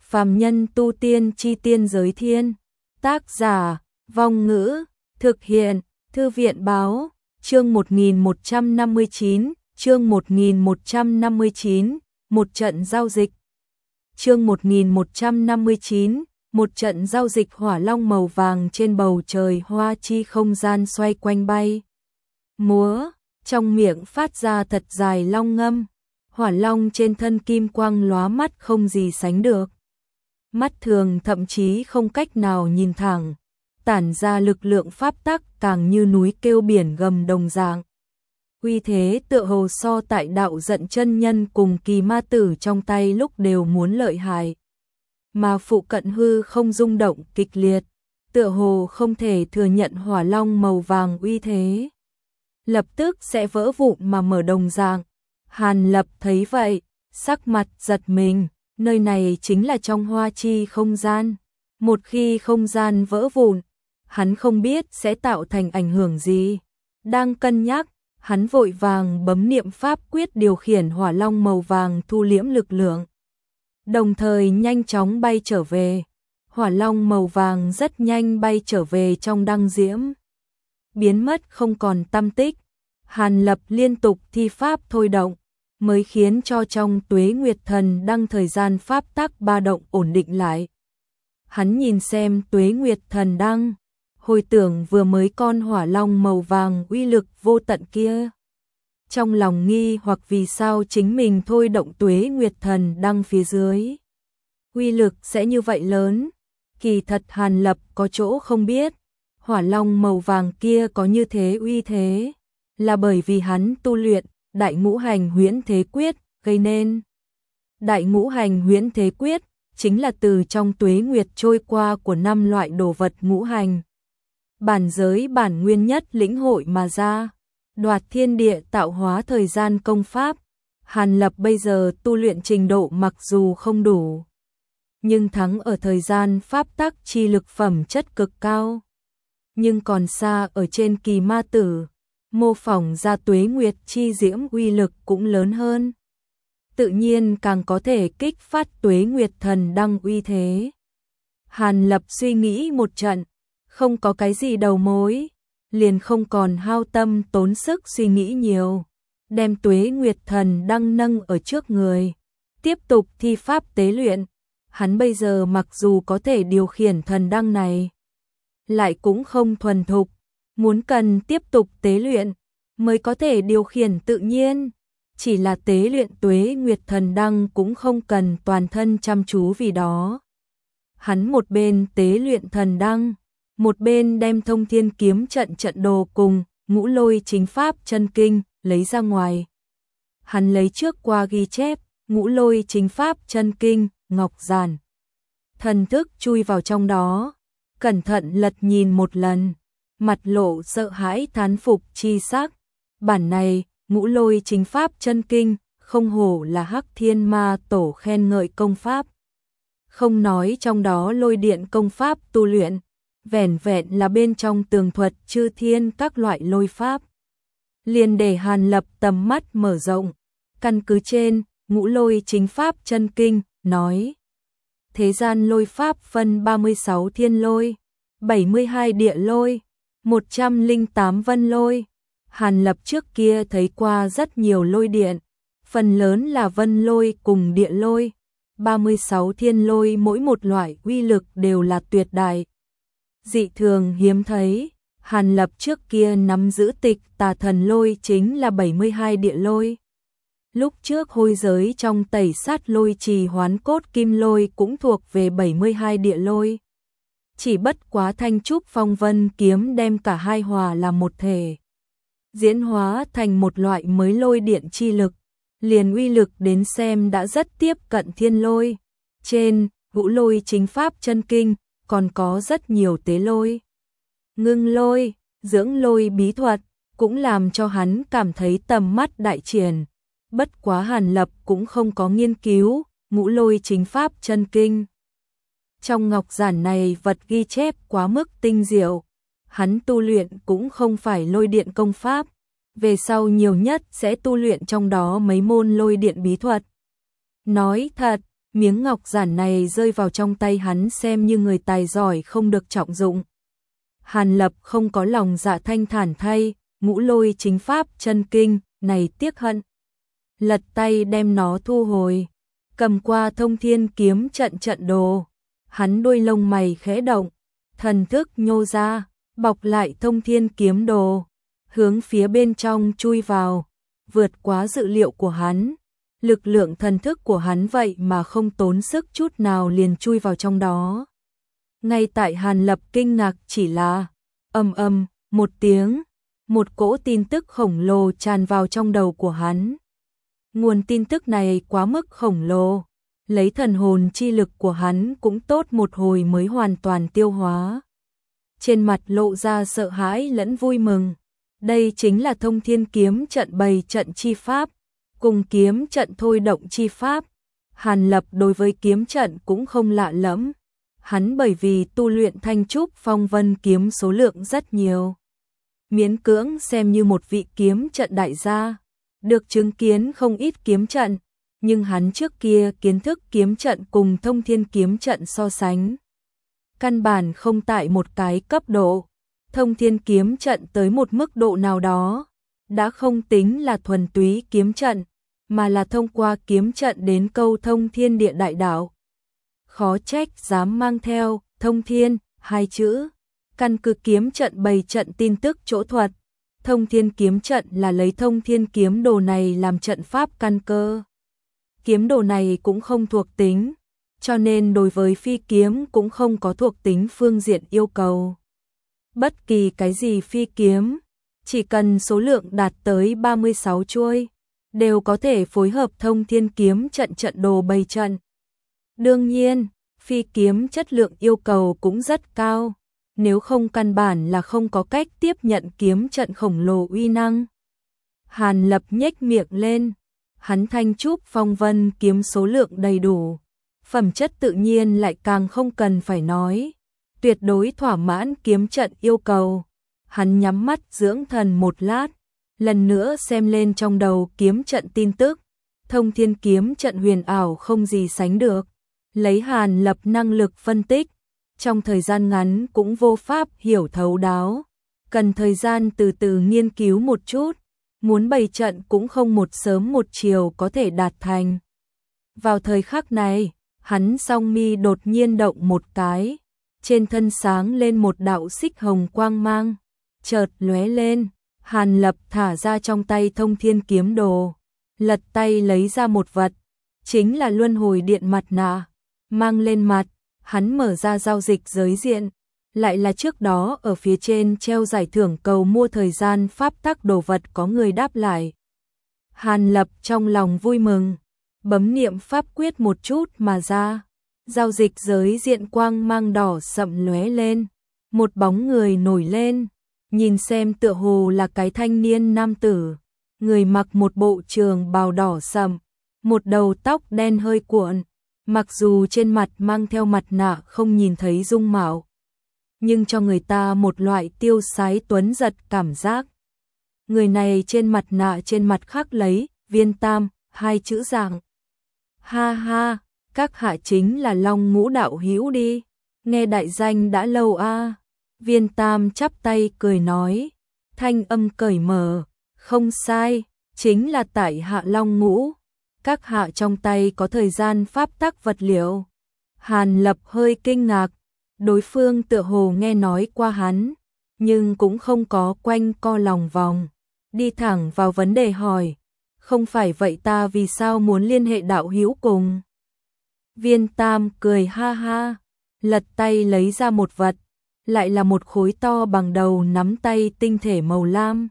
Phàm nhân tu tiên chi tiên giới thiên. Tác giả, Vong Ngữ, thực hiện, Thư viện báo, chương 1159, chương 1159, một trận giao dịch. Chương 1159, một trận giao dịch hỏa long màu vàng trên bầu trời hoa chi không gian xoay quanh bay. Múa, trong miệng phát ra thật dài long ngâm, hỏa long trên thân kim quang lóa mắt không gì sánh được. Mắt thường thậm chí không cách nào nhìn thẳng, tản ra lực lượng pháp tắc càng như núi kêu biển gầm đồng dạng. Uy thế tựa hồ so tại đạo giận chân nhân cùng kỳ ma tử trong tay lúc đều muốn lợi hại. Mà phụ cận hư không rung động kịch liệt, tựa hồ không thể thừa nhận hỏa long màu vàng uy thế. Lập tức sẽ vỡ vụn mà mở đồng dạng. Hàn Lập thấy vậy, sắc mặt giật mình, nơi này chính là trong hoa chi không gian. Một khi không gian vỡ vụn, hắn không biết sẽ tạo thành ảnh hưởng gì. Đang cân nhắc, hắn vội vàng bấm niệm pháp quyết điều khiển hỏa long màu vàng thu liễm lực lượng. Đồng thời nhanh chóng bay trở về. Hỏa long màu vàng rất nhanh bay trở về trong đăng diễm, biến mất không còn tăm tích. Hàn Lập liên tục thi pháp thôi động, mới khiến cho trong Tuế Nguyệt Thần Đăng thời gian pháp tắc ba động ổn định lại. Hắn nhìn xem Tuế Nguyệt Thần Đăng, hồi tưởng vừa mới con hỏa long màu vàng uy lực vô tận kia. Trong lòng nghi hoặc vì sao chính mình thôi động Tuế Nguyệt Thần Đăng phía dưới, uy lực sẽ như vậy lớn. Kỳ thật Hàn Lập có chỗ không biết, hỏa long màu vàng kia có như thế uy thế, là bởi vì hắn tu luyện Đại Ngũ Hành Huyễn Thế Quyết gây nên. Đại Ngũ Hành Huyễn Thế Quyết chính là từ trong tuế nguyệt trôi qua của 5 loại đồ vật ngũ hành. Bản giới bản nguyên nhất lĩnh hội mà ra, đoạt thiên địa tạo hóa thời gian công pháp. Hàn Lập bây giờ tu luyện trình độ mặc dù không đủ, nhưng thắng ở thời gian pháp tắc chi lực phẩm chất cực cao. Nhưng còn xa ở trên kỳ ma tử, mô phỏng ra tuế nguyệt chi diễm uy lực cũng lớn hơn. Tự nhiên càng có thể kích phát tuế nguyệt thần đăng uy thế. Hàn Lập suy nghĩ một trận, không có cái gì đầu mối, liền không còn hao tâm tốn sức suy nghĩ nhiều, đem tuế nguyệt thần đăng nâng ở trước người, tiếp tục thi pháp tế luyện. Hắn bây giờ mặc dù có thể điều khiển thần đăng này, lại cũng không thuần thục, muốn cần tiếp tục tế luyện mới có thể điều khiển tự nhiên. Chỉ là tế luyện tuế nguyệt thần đăng cũng không cần toàn thân chăm chú vì đó. Hắn một bên tế luyện thần đăng, một bên đem thông thiên kiếm trận trận đồ cùng ngũ lôi chính pháp chân kinh lấy ra ngoài. Hắn lấy trước qua ghi chép, ngũ lôi chính pháp chân kinh, ngọc giản. Thần thức chui vào trong đó, cẩn thận lật nhìn một lần, mặt lộ sợ hãi thán phục chi sắc. Bản này, ngũ lôi chính pháp chân kinh, không hổ là Hắc Thiên Ma Tổ khen ngợi công pháp. Không nói trong đó lôi điện công pháp tu luyện, vẻn vẹn là bên trong tường thuật chư thiên các loại lôi pháp. Liền để Hàn Lập tầm mắt mở rộng, căn cứ trên, ngũ lôi chính pháp chân kinh, nói. Thế gian lôi pháp phân 36 thiên lôi, 72 địa lôi, 108 vân lôi. Hàn Lập trước kia thấy qua rất nhiều lôi điện, phần lớn là vân lôi cùng địa lôi. 36 thiên lôi mỗi một loại uy lực đều là tuyệt đại, dị thường hiếm thấy. Hàn Lập trước kia nắm giữ tịch tà thần lôi chính là 72 địa lôi. Lúc trước hôi giới trong tẩy sát lôi trì hoán cốt kim lôi cũng thuộc về 72 địa lôi. Chỉ bất quá Thanh Trúc Phong Vân kiếm đem cả hai hòa là một thể, diễn hóa thành một loại mới lôi điện chi lực, liền uy lực đến xem đã rất tiếp cận thiên lôi. Trên ngũ lôi chính pháp chân kinh còn có rất nhiều tế lôi, ngưng lôi, dưỡng lôi bí thuật, cũng làm cho hắn cảm thấy tầm mắt đại triển. Bất quá Hàn Lập cũng không có nghiên cứu ngũ lôi chính pháp chân kinh. Trong ngọc giản này vật ghi chép quá mức tinh diệu, hắn tu luyện cũng không phải lôi điện công pháp, về sau nhiều nhất sẽ tu luyện trong đó mấy môn lôi điện bí thuật. Nói thật, Miếng ngọc giản này rơi vào trong tay hắn xem như người tài giỏi không được trọng dụng. Hàn Lập không có lòng dạ thanh thản thay, Ngũ Lôi chính pháp chân kinh, này tiếc hận. Lật tay đem nó thu hồi, cầm qua Thông Thiên kiếm trận đồ. Hắn đuôi lông mày khẽ động, thần thức nhô ra, bọc lại Thông Thiên kiếm đồ, hướng phía bên trong chui vào, vượt quá dự liệu của hắn. Lực lượng thần thức của hắn vậy mà không tốn sức chút nào liền chui vào trong đó. Ngay tại Hàn Lập kinh ngạc chỉ là một tiếng, một cỗ tin tức khổng lồ tràn vào trong đầu của hắn. Nguồn tin tức này quá mức khổng lồ, lấy thần hồn chi lực của hắn cũng tốt một hồi mới hoàn toàn tiêu hóa. Trên mặt lộ ra sợ hãi lẫn vui mừng. Đây chính là Thông Thiên kiếm trận bày trận chi pháp, cùng kiếm trận thôi động chi pháp. Hàn Lập đối với kiếm trận cũng không lạ lẫm. Hắn bởi vì tu luyện Thanh Trúc Phong Vân kiếm số lượng rất nhiều, miễn cưỡng xem như một vị kiếm trận đại gia, được chứng kiến không ít kiếm trận, nhưng hắn trước kia kiến thức kiếm trận cùng Thông Thiên kiếm trận so sánh, căn bản không tại một cái cấp độ. Thông Thiên kiếm trận tới một mức độ nào đó, đã không tính là thuần túy kiếm trận, mà là thông qua kiếm trận đến câu thông thiên địa đại đạo. Khó trách dám mang theo Thông Thiên hai chữ, căn cứ kiếm trận bày trận tin tức chỗ thuật. Thông Thiên kiếm trận là lấy Thông Thiên kiếm đồ này làm trận pháp căn cơ. Kiếm đồ này cũng không thuộc tính, cho nên đối với phi kiếm cũng không có thuộc tính phương diện yêu cầu. Bất kỳ cái gì phi kiếm, chỉ cần số lượng đạt tới 36 chuôi, đều có thể phối hợp Thông Thiên kiếm trận đồ bày trận. Đương nhiên, phi kiếm chất lượng yêu cầu cũng rất cao, nếu không căn bản là không có cách tiếp nhận kiếm trận khổng lồ uy năng. Hàn Lập nhếch miệng lên, hắn Thanh Trúc Phong Vân kiếm số lượng đầy đủ, phẩm chất tự nhiên lại càng không cần phải nói, tuyệt đối thỏa mãn kiếm trận yêu cầu. Hắn nhắm mắt dưỡng thần một lát, lần nữa xem lên trong đầu kiếm trận tin tức. Thông Thiên kiếm trận huyền ảo không gì sánh được, lấy Hàn Lập năng lực phân tích, trong thời gian ngắn cũng vô pháp hiểu thấu đáo, cần thời gian từ từ nghiên cứu một chút, muốn bày trận cũng không một sớm một chiều có thể đạt thành. Vào thời khắc này, hắn song mi đột nhiên động một cái, trên thân sáng lên một đạo xích hồng quang mang, chợt lóe lên. Hàn Lập thả ra trong tay Thông Thiên kiếm đồ, lật tay lấy ra một vật, chính là luân hồi điện mặt nạ, mang lên mặt. Hắn mở ra giao dịch giới diện, lại là trước đó ở phía trên treo giải thưởng cầu mua thời gian pháp tắc đồ vật có người đáp lại. Hàn Lập trong lòng vui mừng, bấm niệm pháp quyết một chút mà ra, giao dịch giới diện quang mang đỏ sậm lóe lên, một bóng người nổi lên, nhìn xem tựa hồ là cái thanh niên nam tử, người mặc một bộ trường bào đỏ sậm, một đầu tóc đen hơi cuộn. Mặc dù trên mặt mang theo mặt nạ không nhìn thấy dung mạo, nhưng cho người ta một loại tiêu sái tuấn giật cảm giác. Người này trên mặt nạ trên mặt khắc lấy Viên Tam hai chữ dạng. Ha ha, các hạ chính là Long Ngũ đạo hữu đi, nghe đại danh đã lâu a. Viên Tam chắp tay cười nói, thanh âm cởi mở, không sai, chính là tại hạ Long Ngũ. Các hạ trong tay có thời gian pháp tắc vật liệu. Hàn Lập hơi kinh ngạc, đối phương tựa hồ nghe nói qua hắn, nhưng cũng không có quanh co lòng vòng, đi thẳng vào vấn đề hỏi, không phải vậy ta vì sao muốn liên hệ đạo hữu cùng? Viên Tam cười ha ha, lật tay lấy ra một vật, lại là một khối to bằng đầu nắm tay tinh thể màu lam,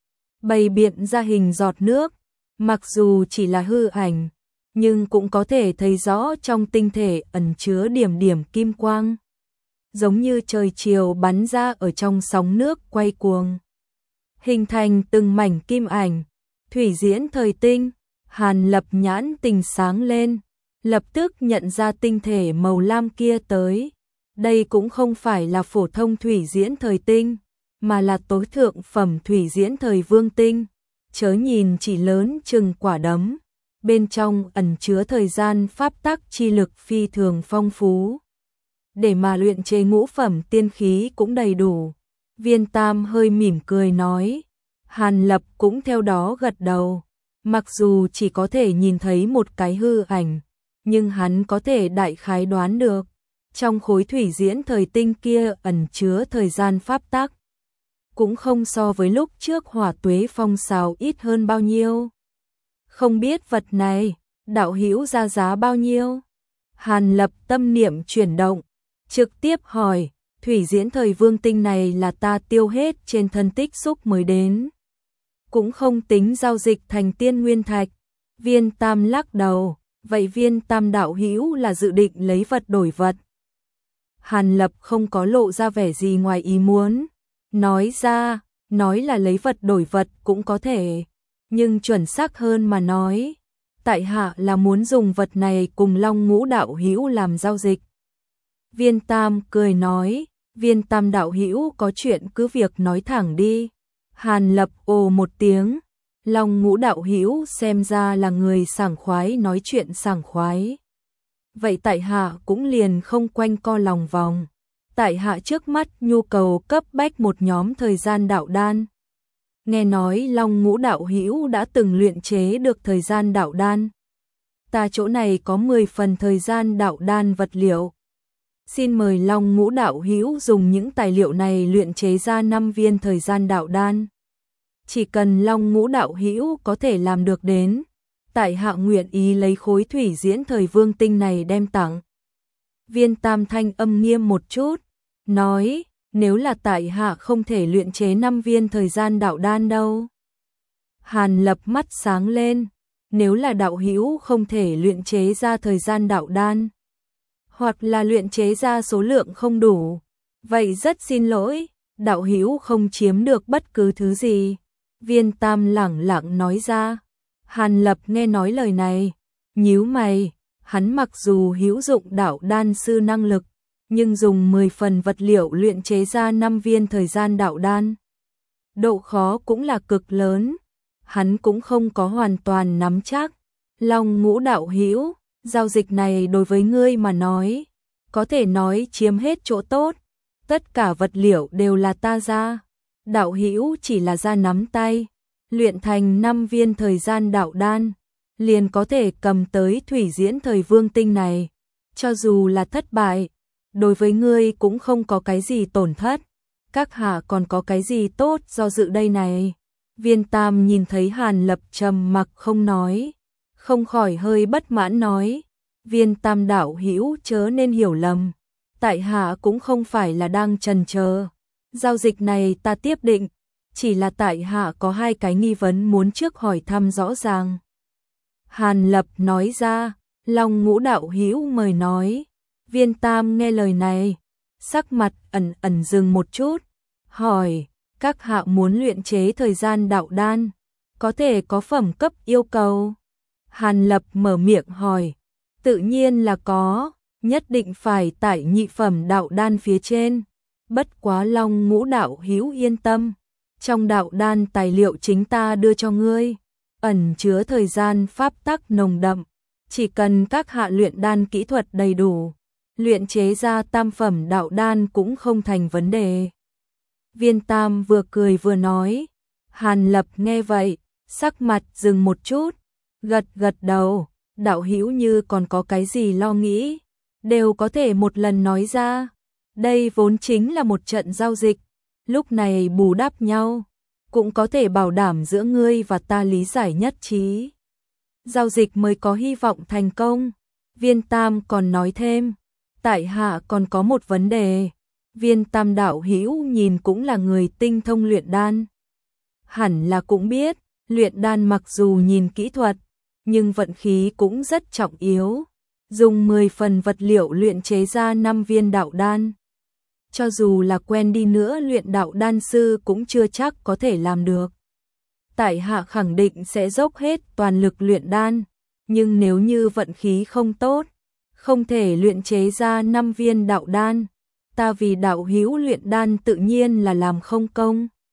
bày biện ra hình giọt nước. Mặc dù chỉ là hư ảnh, nhưng cũng có thể thấy rõ trong tinh thể ẩn chứa điểm điểm kim quang, giống như trời chiều bắn ra ở trong sóng nước quay cuồng, hình thành từng mảnh kim ảnh, thủy diễn thời tinh. Hàn Lập nhãn tình sáng lên, lập tức nhận ra tinh thể màu lam kia tới. Đây cũng không phải là phổ thông thủy diễn thời tinh, mà là tối thượng phẩm thủy diễn thời vương tinh. Chớ nhìn chỉ lớn chừng quả đấm, bên trong ẩn chứa thời gian pháp tắc chi lực phi thường phong phú. Để mà luyện chế ngũ phẩm tiên khí cũng đầy đủ. Viên Tam hơi mỉm cười nói. Hàn Lập cũng theo đó gật đầu. Mặc dù chỉ có thể nhìn thấy một cái hư ảnh, nhưng hắn có thể đại khái đoán được. Trong khối thủy diễn thời tinh kia ẩn chứa thời gian pháp tắc. Cũng không so với lúc trước Hỏa Tuế Phong xào ít hơn bao nhiêu. Không biết vật này, đạo hữu ra giá bao nhiêu? Hàn Lập tâm niệm chuyển động, trực tiếp hỏi, thủy diễn thời vương tinh này là ta tiêu hết trên thân tích xúc mới đến. Cũng không tính giao dịch thành tiên nguyên thạch. Viên Tam lắc đầu, vậy Viên Tam đạo hữu là dự định lấy vật đổi vật. Hàn Lập không có lộ ra vẻ gì ngoài ý muốn. Nói là lấy vật đổi vật cũng có thể, nhưng chuẩn xác hơn mà nói, tại hạ là muốn dùng vật này cùng Long Ngũ đạo hữu làm giao dịch. Viên Tam cười nói, Viên Tam đạo hữu có chuyện cứ việc nói thẳng đi. Hàn Lập ồ một tiếng, Long Ngũ đạo hữu xem ra là người sảng khoái nói chuyện sảng khoái. Vậy tại hạ cũng liền không quanh co lòng vòng. Tại hạ trước mắt nhu cầu cấp bách một nhóm thời gian đạo đan. Nghe nói Long Ngũ đạo hữu đã từng luyện chế được thời gian đạo đan. Ta chỗ này có 10 phần thời gian đạo đan vật liệu. Xin mời Long Ngũ đạo hữu dùng những tài liệu này luyện chế ra 5 viên thời gian đạo đan. Chỉ cần Long Ngũ đạo hữu có thể làm được đến, tại hạ nguyện ý lấy khối thủy diễn thời vương tinh này đem tặng. Viên Tam thanh âm nghiêm một chút, nói, nếu là tại hạ không thể luyện chế 5 viên thời gian đạo đan đâu. Hàn Lập mắt sáng lên, nếu là đạo hữu không thể luyện chế ra thời gian đạo đan, hoặc là luyện chế ra số lượng không đủ, vậy rất xin lỗi, đạo hữu không chiếm được bất cứ thứ gì. Viên Tam lẳng lặng nói ra. Hàn Lập nghe nói lời này, nhíu mày, hắn mặc dù hữu dụng đạo đan sư năng lực, nhưng dùng 10 phần vật liệu luyện chế ra 5 viên thời gian đạo đan. Độ khó cũng là cực lớn, hắn cũng không có hoàn toàn nắm chắc. Long Ngũ đạo hữu, giao dịch này đối với ngươi mà nói, có thể nói chiếm hết chỗ tốt, tất cả vật liệu đều là ta ra, đạo hữu chỉ là ra nắm tay, luyện thành 5 viên thời gian đạo đan, liền có thể cầm tới thủy diễn thời vương tinh này, cho dù là thất bại, đối với ngươi cũng không có cái gì tổn thất, các hạ còn có cái gì tốt do dự đây này. Viên Tam nhìn thấy Hàn Lập trầm mặc không nói, không khỏi hơi bất mãn nói, Viên Tam đạo hữu chớ nên hiểu lầm, tại hạ cũng không phải là đang chần chờ, giao dịch này ta tiếp định, chỉ là tại hạ có 2 cái nghi vấn muốn trước hỏi thăm rõ ràng. Hàn Lập nói ra, Long Ngũ đạo hữu mời nói. Viên Tam nghe lời này, sắc mặt ẩn dừng một chút, hỏi, các hạ muốn luyện chế thời gian đạo đan, có thể có phẩm cấp yêu cầu? Hàn Lập mở miệng hỏi, tự nhiên là có, nhất định phải tại nhị phẩm đạo đan phía trên, bất quá Long Ngũ đạo hữu yên tâm, trong đạo đan tài liệu chính ta đưa cho ngươi, ẩn chứa thời gian pháp tắc nồng đậm, chỉ cần các hạ luyện đan kỹ thuật đầy đủ, luyện chế ra tam phẩm đạo đan cũng không thành vấn đề. Viên Tam vừa cười vừa nói, Hàn Lập nghe vậy, sắc mặt dừng một chút, gật đầu, đạo hữu như còn có cái gì lo nghĩ, đều có thể một lần nói ra, đây vốn chính là một trận giao dịch, lúc này bù đắp nhau, cũng có thể bảo đảm giữa ngươi và ta lý giải nhất trí. Giao dịch mới có hy vọng thành công. Viên Tam còn nói thêm, tại hạ còn có một vấn đề. Viên Tam đạo hữu nhìn cũng là người tinh thông luyện đan, hẳn là cũng biết, luyện đan mặc dù nhìn kỹ thuật, nhưng vận khí cũng rất trọng yếu. Dùng 10 phần vật liệu luyện chế ra 5 viên đạo đan, cho dù là quen đi nữa luyện đạo đan sư cũng chưa chắc có thể làm được. Tại hạ khẳng định sẽ dốc hết toàn lực luyện đan, nhưng nếu như vận khí không tốt, không thể luyện chế ra 5 viên đạo đan, ta vì đạo hữu luyện đan tự nhiên là làm không công.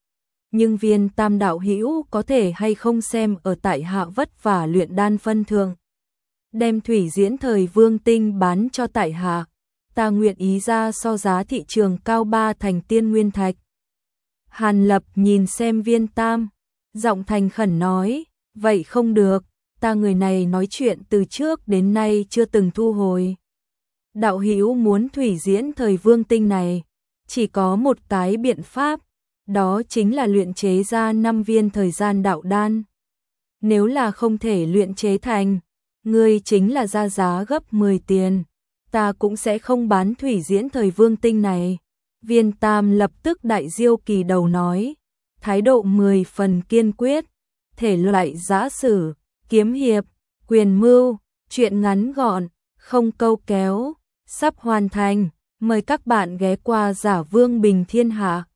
nhưng Viên Tam đạo hữu có thể hay không xem ở tại hạ vất vả luyện đan phân thượng, đem thủy diễn thời vương tinh bán cho tại hạ, ta nguyện ý ra so giá thị trường cao 3 thành tiên nguyên thạch. Hàn Lập nhìn xem Viên Tam, giọng thành khẩn nói, vậy không được, ta người này nói chuyện từ trước đến nay chưa từng thu hồi. Đạo hữu muốn thủy diễn thời vương tinh này, chỉ có một cái biện pháp, đó chính là luyện chế ra 5 viên thời gian đạo đan. Nếu là không thể luyện chế thành, ngươi chính là ra giá gấp 10 tiền, ta cũng sẽ không bán thủy diễn thời vương tinh này. Viên Tam lập tức đại diêu kỳ đầu nói, thái độ 10 phần kiên quyết, thể loại giã sử, kiếm hiệp, quyền mưu, chuyện ngắn gọn, không câu kéo, sắp hoàn thành, mời các bạn ghé qua Giả Vương Bình Thiên Hạ.